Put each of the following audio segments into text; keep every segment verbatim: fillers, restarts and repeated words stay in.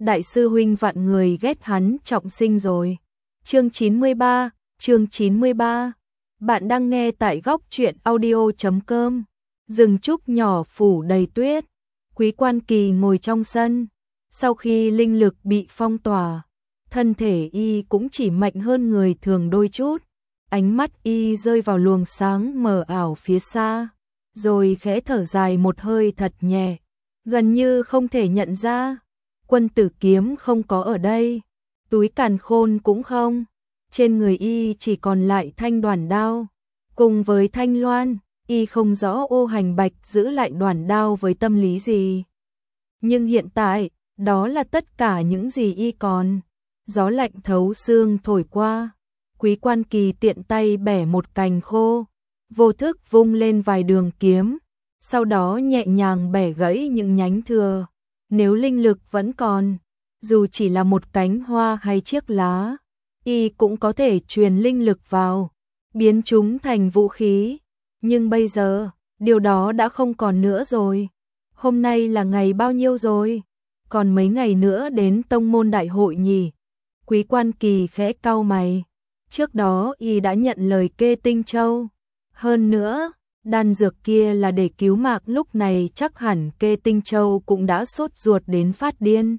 đại sư huynh vạn người ghét hắn trọng sinh rồi. Chương chín mươi ba, chương chín mươi ba. Bạn đang nghe tại góc truyện audio chấm com. Rừng trúc nhỏ phủ đầy tuyết. Quý Quan Kỳ ngồi trong sân. Sau khi linh lực bị phong tỏa, thân thể y cũng chỉ mạnh hơn người thường đôi chút. Ánh mắt y rơi vào luồng sáng mờ ảo phía xa, rồi khẽ thở dài một hơi thật nhẹ, gần như không thể nhận ra. Quân tử kiếm không có ở đây, túi càn khôn cũng không, trên người y chỉ còn lại thanh đoản đao. Cùng với thanh loan, y không rõ Ô Hành Bạch giữ lại đoản đao với tâm lý gì. Nhưng hiện tại, đó là tất cả những gì y còn. Gió lạnh thấu xương thổi qua, Quý Quan Kỳ tiện tay bẻ một cành khô, vô thức vung lên vài đường kiếm, sau đó nhẹ nhàng bẻ gãy những nhánh thừa. Nếu linh lực vẫn còn, dù chỉ là một cánh hoa hay chiếc lá, y cũng có thể truyền linh lực vào, biến chúng thành vũ khí. Nhưng bây giờ, điều đó đã không còn nữa rồi. Hôm nay là ngày bao nhiêu rồi? Còn mấy ngày nữa đến tông môn đại hội nhỉ? Quý Quan Kỳ khẽ cau mày. Trước đó y đã nhận lời kê tinh châu. Hơn nữa, đan dược kia là để cứu mạng, lúc này chắc hẳn kê tinh châu cũng đã sốt ruột đến phát điên.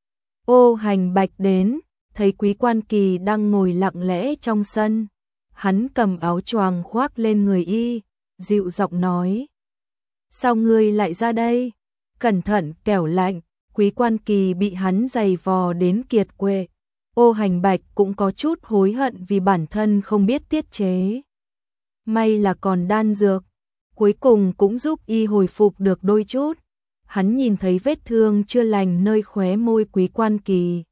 Ô Hành Bạch đến, thấy Quý Quan Kỳ đang ngồi lặng lẽ trong sân. Hắn cầm áo choàng khoác lên người y, dịu giọng nói. Sao ngươi lại ra đây? Cẩn thận kẻo lạnh. Quý Quan Kỳ bị hắn giày vò đến kiệt quệ. Ô Hành Bạch cũng có chút hối hận vì bản thân không biết tiết chế. May là còn đan dược, cuối cùng cũng giúp y hồi phục được đôi chút. Hắn nhìn thấy vết thương chưa lành nơi khóe môi Quý Quan Kỳ.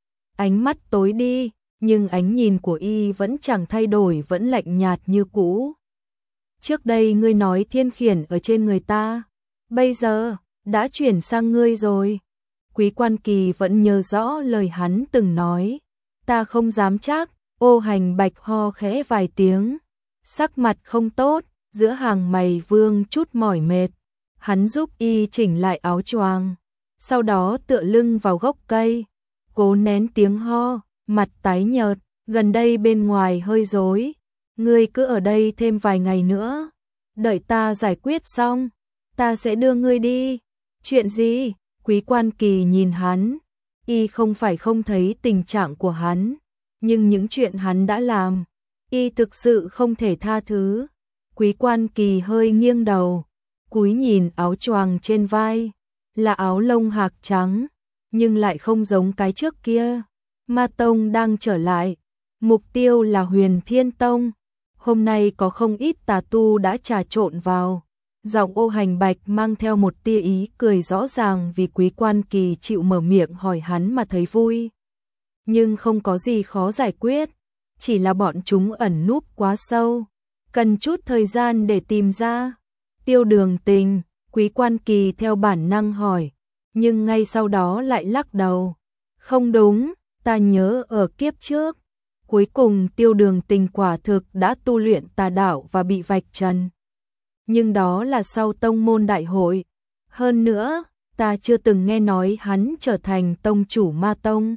Ánh mắt tối đi, nhưng ánh nhìn của y vẫn chẳng thay đổi, vẫn lạnh nhạt như cũ. Trước đây ngươi nói thiên khiển ở trên người ta, bây giờ đã chuyển sang ngươi rồi. Quý Quan Kỳ vẫn nhớ rõ lời hắn từng nói. Ta không dám chắc. Ô Hành Bạch ho khẽ vài tiếng, sắc mặt không tốt, giữa hàng mày vương chút mỏi mệt. Hắn giúp y chỉnh lại áo choàng, sau đó tựa lưng vào gốc cây, cố nén tiếng ho, mặt tái nhợt. Gần đây bên ngoài hơi rối, ngươi cứ ở đây thêm vài ngày nữa, đợi ta giải quyết xong, ta sẽ đưa ngươi đi. Chuyện gì? Quý Quan Kỳ nhìn hắn, y không phải không thấy tình trạng của hắn, nhưng những chuyện hắn đã làm, y thực sự không thể tha thứ. Quý Quan Kỳ hơi nghiêng đầu, cúi nhìn áo choàng trên vai, là áo lông hạc trắng, nhưng lại không giống cái trước kia. Ma Tông đang trở lại, mục tiêu là Huyền Thiên Tông. Hôm nay có không ít tà tu đã trà trộn vào. Giọng Ô Hành Bạch mang theo một tia ý cười rõ ràng vì Quý Quan Kỳ chịu mở miệng hỏi hắn mà thấy vui. Nhưng không có gì khó giải quyết, chỉ là bọn chúng ẩn núp quá sâu, cần chút thời gian để tìm ra. Tiêu Đường Tình, Quý Quan Kỳ theo bản năng hỏi, nhưng ngay sau đó lại lắc đầu. Không đúng, ta nhớ ở kiếp trước, cuối cùng Tiêu Đường Tình quả thực đã tu luyện tà đạo và bị vạch trần. Nhưng đó là sau tông môn đại hội. Hơn nữa, ta chưa từng nghe nói hắn trở thành tông chủ Ma Tông.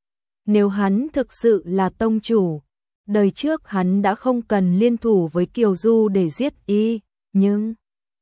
Nếu hắn thực sự là tông chủ, đời trước hắn đã không cần liên thủ với Kiều Du để giết y. Nhưng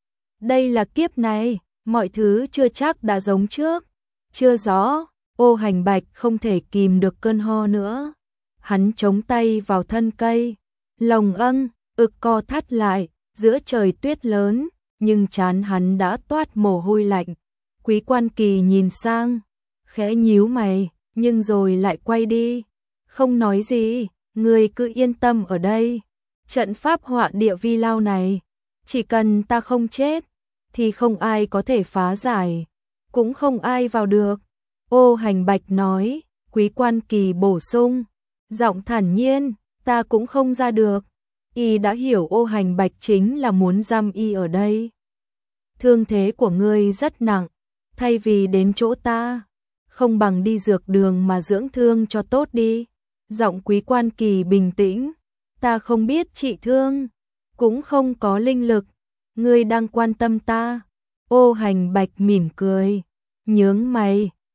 đây là kiếp này, mọi thứ chưa chắc đã giống trước. Chưa rõ. Ô Hành Bạch không thể kìm được cơn ho nữa. Hắn chống tay vào thân cây, lồng âng, ực co thắt lại. Giữa trời tuyết lớn, nhưng trán hắn đã toát mồ hôi lạnh. Quý Quan Kỳ nhìn sang, khẽ nhíu mày, nhưng rồi lại quay đi. Không nói gì, ngươi cứ yên tâm ở đây. Trận pháp họa địa vi lao này, chỉ cần ta không chết, thì không ai có thể phá giải, cũng không ai vào được. Ô Hành Bạch nói. Quý Quan Kỳ bổ sung, giọng thản nhiên, ta cũng không ra được. Y đã hiểu Ô Hành Bạch chính là muốn giam y ở đây. Thương thế của ngươi rất nặng, thay vì đến chỗ ta, không bằng đi dược đường mà dưỡng thương cho tốt đi. Giọng Quý Quan Kỳ bình tĩnh, ta không biết trị thương, cũng không có linh lực, ngươi đang quan tâm ta. Ô Hành Bạch mỉm cười, nhướng mày,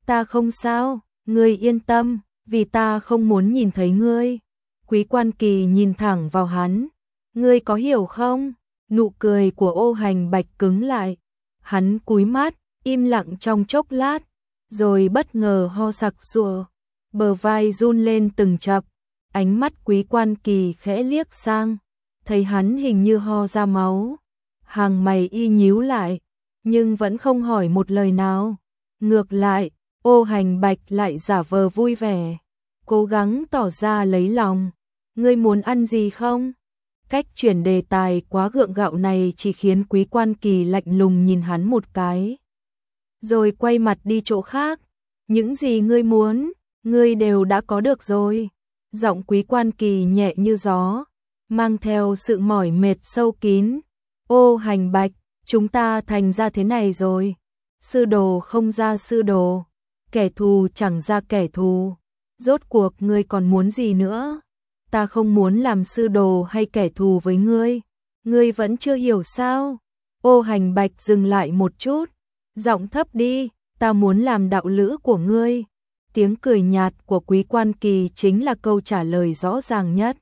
Ta không sao, ngươi yên tâm, vì ta không muốn nhìn thấy ngươi. Quý Quan Kỳ nhìn thẳng vào hắn. Ngươi có hiểu không? Nụ cười của Ô Hành Bạch cứng lại. Hắn cúi mắt, im lặng trong chốc lát, rồi bất ngờ ho sặc sụa, bờ vai run lên từng chập. Ánh mắt Quý Quan Kỳ khẽ liếc sang, thấy hắn hình như ho ra máu. Hàng mày y nhíu lại, nhưng vẫn không hỏi một lời nào. Ngược lại, Ô Hành Bạch lại giả vờ vui vẻ, cố gắng tỏ ra lấy lòng. Ngươi muốn ăn gì không? Cách chuyển đề tài quá gượng gạo này chỉ khiến Quý Quan Kỳ lạnh lùng nhìn hắn một cái, rồi quay mặt đi chỗ khác. Những gì ngươi muốn, ngươi đều đã có được rồi. Giọng Quý Quan Kỳ nhẹ như gió, mang theo sự mỏi mệt sâu kín. Ô Hành Bạch, chúng ta thành ra thế này rồi. Sư đồ không ra sư đồ, kẻ thù chẳng ra kẻ thù. Rốt cuộc ngươi còn muốn gì nữa? Ta không muốn làm sư đồ hay kẻ thù với ngươi. Ngươi vẫn chưa hiểu sao? Ô Hành Bạch dừng lại một chút, giọng thấp đi, ta muốn làm đạo lữ của ngươi. Tiếng cười nhạt của Quý Quan Kỳ chính là câu trả lời rõ ràng nhất.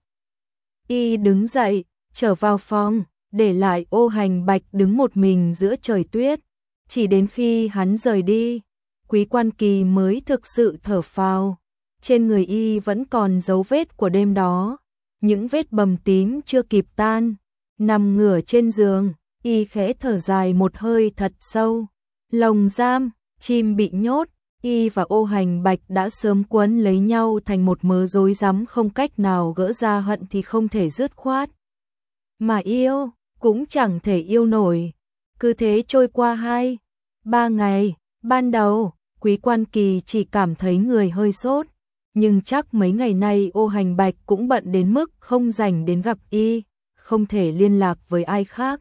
Y đứng dậy, trở vào phòng, để lại Ô Hành Bạch đứng một mình giữa trời tuyết. Chỉ đến khi hắn rời đi, Quý Quan Kỳ mới thực sự thở phào. Trên người y vẫn còn dấu vết của đêm đó, những vết bầm tím chưa kịp tan. Nằm ngửa trên giường, y khẽ thở dài một hơi thật sâu. Lồng giam, chim bị nhốt, y và Ô Hành Bạch đã sớm quấn lấy nhau thành một mớ rối rắm không cách nào gỡ ra, hận thì không thể dứt khoát. Mà yêu, cũng chẳng thể yêu nổi. Cứ thế trôi qua hai, ba ngày. Ban đầu, Quý Quan Kỳ chỉ cảm thấy người hơi sốt, nhưng chắc mấy ngày nay Ô Hành Bạch cũng bận đến mức không rảnh đến gặp y, không thể liên lạc với ai khác.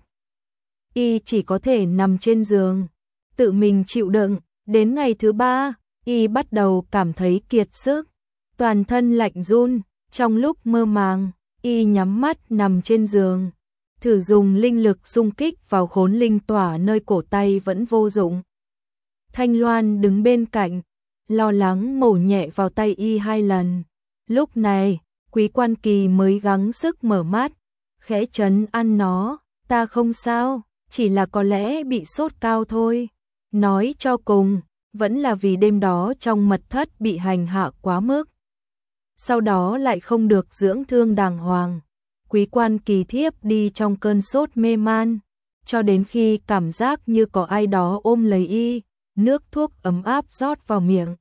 Y chỉ có thể nằm trên giường, tự mình chịu đựng. Đến ngày thứ ba, y bắt đầu cảm thấy kiệt sức, toàn thân lạnh run. Trong lúc mơ màng, y nhắm mắt nằm trên giường, thử dùng linh lực xung kích vào khốn linh tỏa nơi cổ tay vẫn vô dụng. Thanh Loan đứng bên cạnh, lo lắng mổ nhẹ vào tay y hai lần. Lúc này, Quý Quan Kỳ mới gắng sức mở mắt, khẽ trấn an nó, ta không sao, chỉ là có lẽ bị sốt cao thôi. Nói cho cùng, vẫn là vì đêm đó trong mật thất bị hành hạ quá mức. Sau đó lại không được dưỡng thương đàng hoàng. Quý Quan Kỳ thiếp đi trong cơn sốt mê man, cho đến khi cảm giác như có ai đó ôm lấy y, nước thuốc ấm áp rót vào miệng.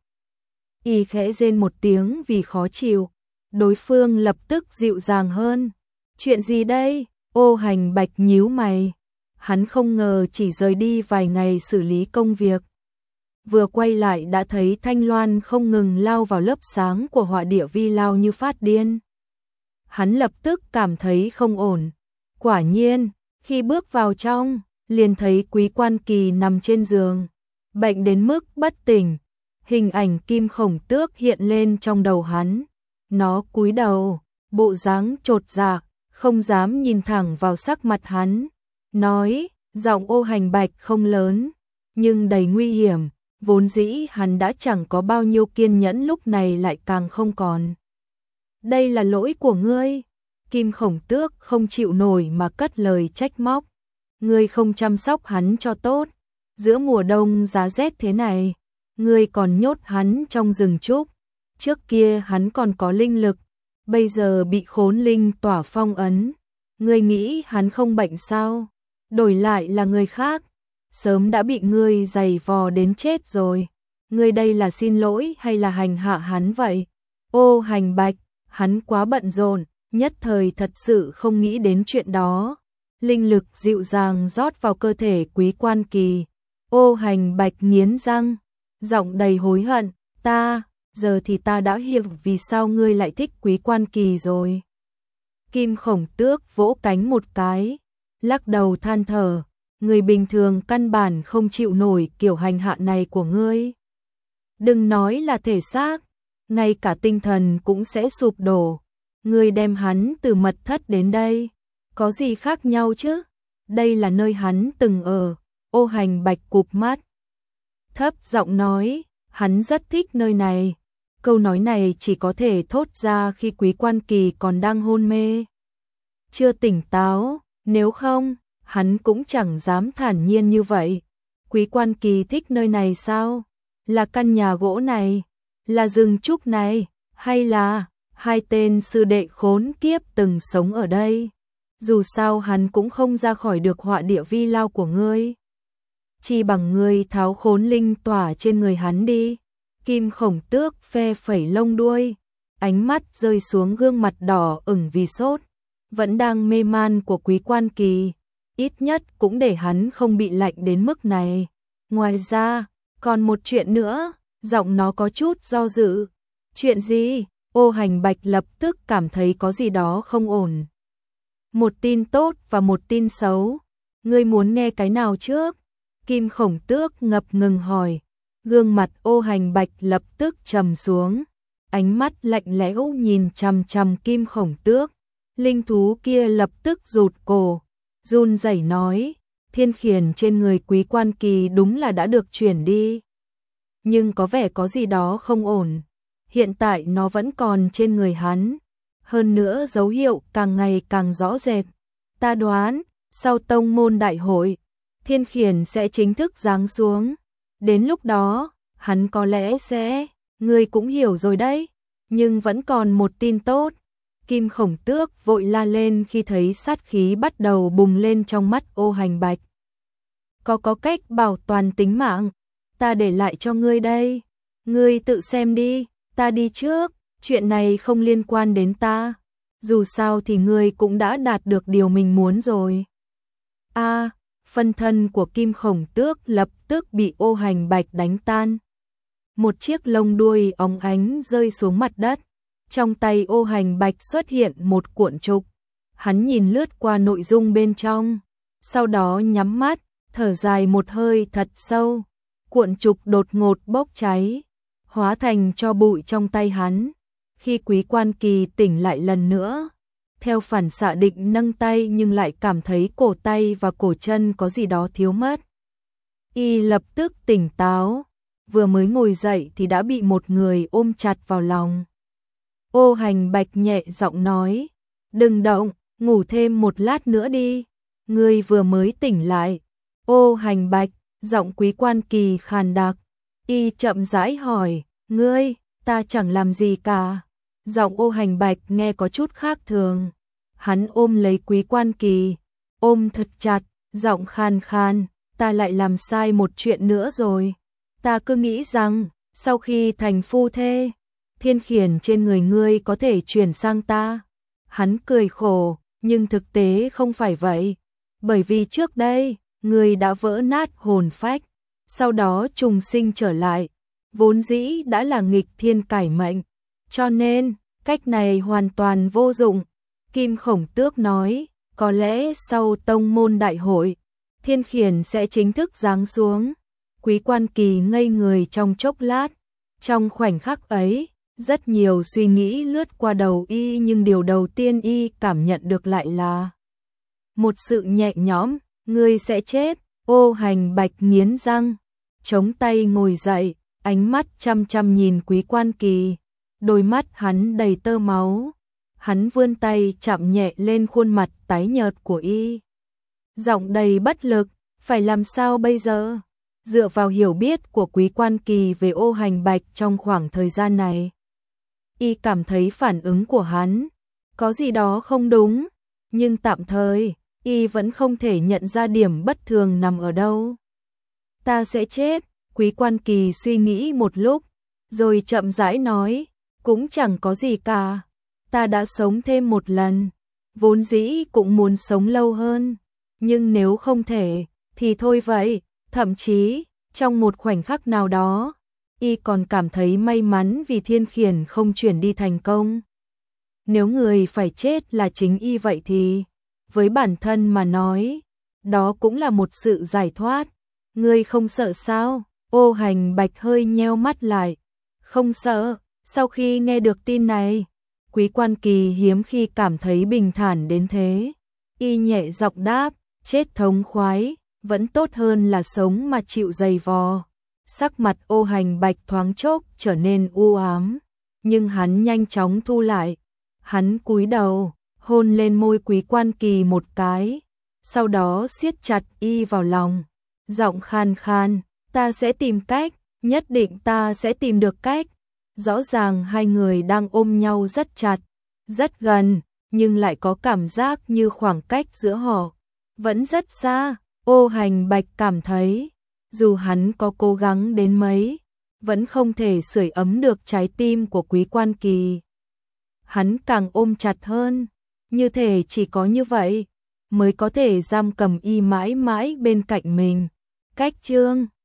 Y khẽ rên một tiếng vì khó chịu, đối phương lập tức dịu dàng hơn. Chuyện gì đây? Ô Hành Bạch nhíu mày. Hắn không ngờ chỉ rời đi vài ngày xử lý công việc, vừa quay lại đã thấy Thanh Loan không ngừng lao vào lớp sáng của hỏa địa vi lao như phát điên. Hắn lập tức cảm thấy không ổn. Quả nhiên, khi bước vào trong, liền thấy Quý Quan Kỳ nằm trên giường, bệnh đến mức bất tỉnh. Hình ảnh Kim Khổng Tước hiện lên trong đầu hắn. Nó cúi đầu, bộ dáng chột dạ, không dám nhìn thẳng vào sắc mặt hắn. Nói, giọng Ô Hành Bạch không lớn, nhưng đầy nguy hiểm. Vốn dĩ hắn đã chẳng có bao nhiêu kiên nhẫn, lúc này lại càng không còn. Đây là lỗi của ngươi. Kim Khổng Tước không chịu nổi mà cất lời trách móc. Ngươi không chăm sóc hắn cho tốt. Giữa mùa đông giá rét thế này, ngươi còn nhốt hắn trong rừng trúc. Trước kia hắn còn có linh lực, bây giờ bị khốn linh tỏa phong ấn. Ngươi nghĩ hắn không bệnh sao? Đổi lại là người khác, sớm đã bị ngươi giày vò đến chết rồi. Ngươi đây là xin lỗi hay là hành hạ hắn vậy? Ô Hành Bạch, hắn quá bận rộn, nhất thời thật sự không nghĩ đến chuyện đó. Linh lực dịu dàng rót vào cơ thể Quý Quan Kỳ. Ô Hành Bạch nghiến răng, giọng đầy hối hận, ta, giờ thì ta đã hiểu vì sao ngươi lại thích Quý Quan Kỳ rồi. Kim Khổng Tước vỗ cánh một cái, lắc đầu than thở, người bình thường căn bản không chịu nổi kiểu hành hạ này của ngươi. Đừng nói là thể xác, ngay cả tinh thần cũng sẽ sụp đổ. Ngươi đem hắn từ mật thất đến đây, có gì khác nhau chứ? Đây là nơi hắn từng ở. Ô Hành Bạch cụp mắt, thấp giọng nói, hắn rất thích nơi này. Câu nói này chỉ có thể thốt ra khi Quý Quan Kỳ còn đang hôn mê, chưa tỉnh táo, nếu không, hắn cũng chẳng dám thản nhiên như vậy. Quý Quan Kỳ thích nơi này sao? Là căn nhà gỗ này, là rừng trúc này, hay là hai tên sư đệ khốn kiếp từng sống ở đây? Dù sao hắn cũng không ra khỏi được họa địa vi lao của ngươi. Chỉ bằng ngươi tháo khốn linh tỏa trên người hắn đi. Kim Khổng Tước phe phẩy lông đuôi, ánh mắt rơi xuống gương mặt đỏ ửng vì sốt, vẫn đang mê man của Quý Quan Kỳ, ít nhất cũng để hắn không bị lạnh đến mức này. Ngoài ra, còn một chuyện nữa, giọng nó có chút do dự. Chuyện gì? Ô Hành Bạch lập tức cảm thấy có gì đó không ổn. Một tin tốt và một tin xấu. Ngươi muốn nghe cái nào trước? Kim Khổng Tước ngập ngừng hỏi. Gương mặt Ô Hành Bạch lập tức trầm xuống, ánh mắt lạnh lẽo nhìn chằm chằm Kim Khổng Tước. Linh thú kia lập tức rụt cổ, run rẩy nói, thiên khiển trên người Quý Quan Kỳ đúng là đã được chuyển đi. Nhưng có vẻ có gì đó không ổn, hiện tại nó vẫn còn trên người hắn. Hơn nữa dấu hiệu càng ngày càng rõ rệt. Ta đoán, sau tông môn đại hội, thiên khiển sẽ chính thức giáng xuống. Đến lúc đó, hắn có lẽ sẽ, ngươi cũng hiểu rồi đấy, nhưng vẫn còn một tin tốt. Kim Khổng Tước vội la lên khi thấy sát khí bắt đầu bùng lên trong mắt Ô Hành Bạch. Có có cách bảo toàn tính mạng, ta để lại cho ngươi đây. Ngươi tự xem đi, ta đi trước, chuyện này không liên quan đến ta. Dù sao thì ngươi cũng đã đạt được điều mình muốn rồi. A, phân thân của Kim Khổng Tước lập tức bị Ô Hành Bạch đánh tan. Một chiếc lông đuôi óng ánh rơi xuống mặt đất. Trong tay Ô Hành Bạch xuất hiện một cuộn trục. Hắn nhìn lướt qua nội dung bên trong, sau đó nhắm mắt, thở dài một hơi thật sâu. Cuộn trục đột ngột bốc cháy, hóa thành tro bụi trong tay hắn. Khi Quý Quan Kỳ tỉnh lại lần nữa, theo phản xạ định nâng tay nhưng lại cảm thấy cổ tay và cổ chân có gì đó thiếu mất. Y lập tức tỉnh táo, vừa mới ngồi dậy thì đã bị một người ôm chặt vào lòng. Ô Hành Bạch nhẹ giọng nói, đừng động, ngủ thêm một lát nữa đi, ngươi vừa mới tỉnh lại. Ô Hành Bạch, giọng Quý Quan Kỳ khàn đặc, y chậm rãi hỏi, ngươi, ta chẳng làm gì cả. Giọng Ô Hành Bạch nghe có chút khác thường. Hắn ôm lấy Quý Quan Kỳ, ôm thật chặt, giọng khan khan, ta lại làm sai một chuyện nữa rồi. Ta cứ nghĩ rằng, sau khi thành phu thê, thiên khiển trên người ngươi có thể chuyển sang ta. Hắn cười khổ, nhưng thực tế không phải vậy. Bởi vì trước đây, ngươi đã vỡ nát hồn phách, sau đó trùng sinh trở lại, vốn dĩ đã là nghịch thiên cải mệnh. Cho nên, cách này hoàn toàn vô dụng. Kim Khổng Tước nói, có lẽ sau tông môn đại hội, thiên khiển sẽ chính thức giáng xuống. Quý Quan Kỳ ngây người trong chốc lát. Trong khoảnh khắc ấy, rất nhiều suy nghĩ lướt qua đầu y, nhưng điều đầu tiên y cảm nhận được lại là một sự nhẹ nhõm. Ngươi sẽ chết. Ô Hành Bạch nghiến răng, chống tay ngồi dậy, ánh mắt chăm chăm nhìn Quý Quan Kỳ. Đôi mắt hắn đầy tơ máu. Hắn vươn tay chạm nhẹ lên khuôn mặt tái nhợt của y, giọng đầy bất lực, phải làm sao bây giờ? Dựa vào hiểu biết của Quý Quan Kỳ về Ô Hành Bạch trong khoảng thời gian này, y cảm thấy phản ứng của hắn có gì đó không đúng, nhưng tạm thời, y vẫn không thể nhận ra điểm bất thường nằm ở đâu. Ta sẽ chết. Quý Quan Kỳ suy nghĩ một lúc, rồi chậm rãi nói, cũng chẳng có gì cả. Ta đã sống thêm một lần, vốn dĩ cũng muốn sống lâu hơn, nhưng nếu không thể, thì thôi vậy. Thậm chí, trong một khoảnh khắc nào đó, y còn cảm thấy may mắn vì thiên khiển không chuyển đi thành công. Nếu người phải chết là chính y vậy thì, với bản thân mà nói, đó cũng là một sự giải thoát. Ngươi không sợ sao? Ô Hành Bạch hơi nheo mắt lại. Không sợ. Sau khi nghe được tin này, Quý Quan Kỳ hiếm khi cảm thấy bình thản đến thế. Y nhẹ giọng đáp, chết thống khoái, vẫn tốt hơn là sống mà chịu dày vò. Sắc mặt Ô Hành Bạch thoáng chốc trở nên u ám, nhưng hắn nhanh chóng thu lại. Hắn cúi đầu, hôn lên môi Quý Quan Kỳ một cái, sau đó siết chặt y vào lòng, giọng khan khan, ta sẽ tìm cách, nhất định ta sẽ tìm được cách. Rõ ràng hai người đang ôm nhau rất chặt, rất gần, nhưng lại có cảm giác như khoảng cách giữa họ vẫn rất xa. Ô Hành Bạch cảm thấy, dù hắn có cố gắng đến mấy, vẫn không thể sưởi ấm được trái tim của Quý Quan Kỳ. Hắn càng ôm chặt hơn, như thể chỉ có như vậy mới có thể giam cầm y mãi mãi bên cạnh mình. Cách chương